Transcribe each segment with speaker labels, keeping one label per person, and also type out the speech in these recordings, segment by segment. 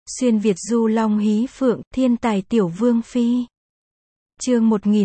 Speaker 1: Xuyên Việt du long hí phượng, thiên tài tiểu vương phi. Chương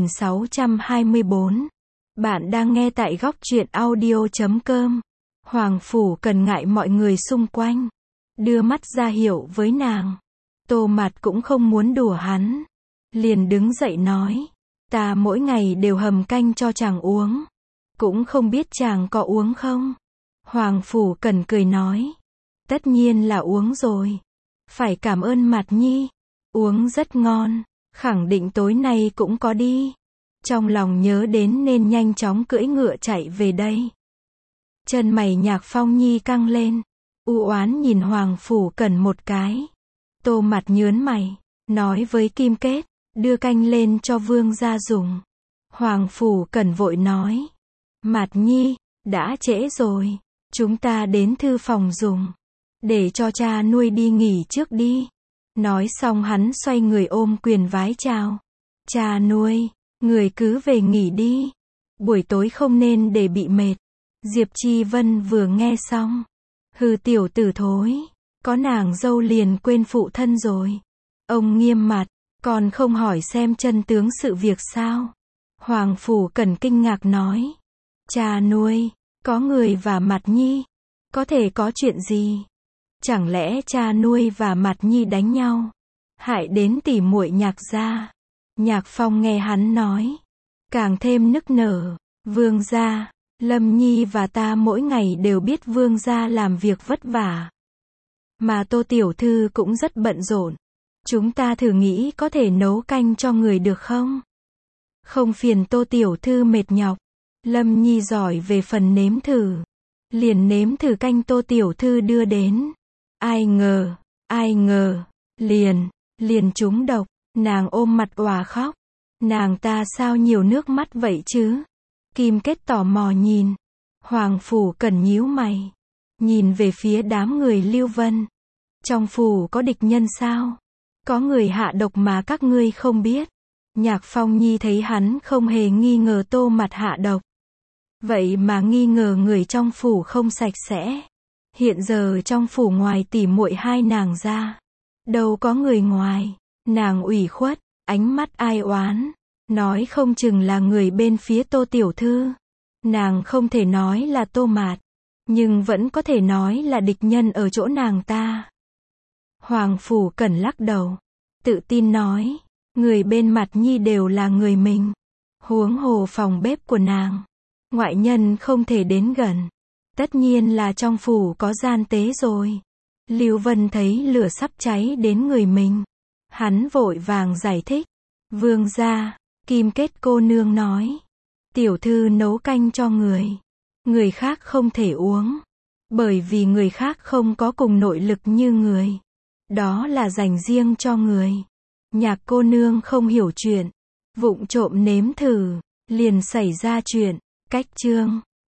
Speaker 1: 1624. Bạn đang nghe tại góc truyện audio.com. Hoàng phủ cần ngại mọi người xung quanh, đưa mắt ra hiệu với nàng. Tô Mạt cũng không muốn đùa hắn, liền đứng dậy nói, ta mỗi ngày đều hầm canh cho chàng uống, cũng không biết chàng có uống không. Hoàng phủ cần cười nói, tất nhiên là uống rồi, phải cảm ơn Mạt Nhi, uống rất ngon, khẳng định tối nay cũng có đi. Trong lòng nhớ đến nên nhanh chóng cưỡi ngựa chạy về đây. Chân mày Nhạc Phong Nhi căng lên, u oán nhìn Hoàng phủ cần một cái. Tô Mạt nhớn mày, nói với Kim Kết, đưa canh lên cho vương gia dùng. Hoàng phủ cần vội nói, Mạt Nhi, đã trễ rồi, chúng ta đến thư phòng dùng, để cho cha nuôi đi nghỉ trước đi. Nói xong hắn xoay người ôm quyền vái chào. Cha nuôi, người cứ về nghỉ đi, buổi tối không nên để bị mệt. Diệp Chi Vân vừa nghe xong, hừ, tiểu tử thối, có nàng dâu liền quên phụ thân rồi. Ông nghiêm mặt, còn không hỏi xem chân tướng sự việc sao? Hoàng phủ cần kinh ngạc nói, cha nuôi, có người và Mạt Nhi, có thể có chuyện gì? Chẳng lẽ cha nuôi và Mạt Nhi đánh nhau, hại đến tỉ muội Nhạc gia? Nhạc Phong nghe hắn nói, càng thêm nức nở. Vương gia, Lâm Nhi và ta mỗi ngày đều biết vương gia làm việc vất vả, mà Tô tiểu thư cũng rất bận rộn. Chúng ta thử nghĩ có thể nấu canh cho người được không? Không phiền Tô tiểu thư mệt nhọc. Lâm Nhi giỏi về phần nếm thử, liền nếm thử canh Tô tiểu thư đưa đến. Ai ngờ, liền trúng độc. Nàng ôm mặt òa khóc. Nàng ta sao nhiều nước mắt vậy chứ? Kim Kết tò mò nhìn. Hoàng phủ cần nhíu mày, nhìn về phía đám người Lưu Vân. Trong phủ có địch nhân sao? Có người hạ độc mà các ngươi không biết. Nhạc Phong Nhi thấy hắn không hề nghi ngờ Tô Mạt hạ độc, vậy mà nghi ngờ người trong phủ không sạch sẽ. Hiện giờ trong phủ ngoài tỉ muội hai nàng ra, đâu có người ngoài. Nàng ủy khuất, ánh mắt ai oán, nói không chừng là người bên phía Tô tiểu thư. Nàng không thể nói là Tô Mạt, nhưng vẫn có thể nói là địch nhân ở chỗ nàng ta. Hoàng phủ cần lắc đầu, tự tin nói, người bên Mạt Nhi đều là người mình, huống hồ phòng bếp của nàng, ngoại nhân không thể đến gần. Tất nhiên là trong phủ có gian tế rồi. Lưu Vân thấy lửa sắp cháy đến người mình, hắn vội vàng giải thích. Vương gia, Kim Kết cô nương nói, tiểu thư nấu canh cho người khác không thể uống, bởi vì người khác không có cùng nội lực như người. Đó là dành riêng cho người. Nhạc cô nương không hiểu chuyện, vụng trộm nếm thử, liền xảy ra chuyện. Cách chương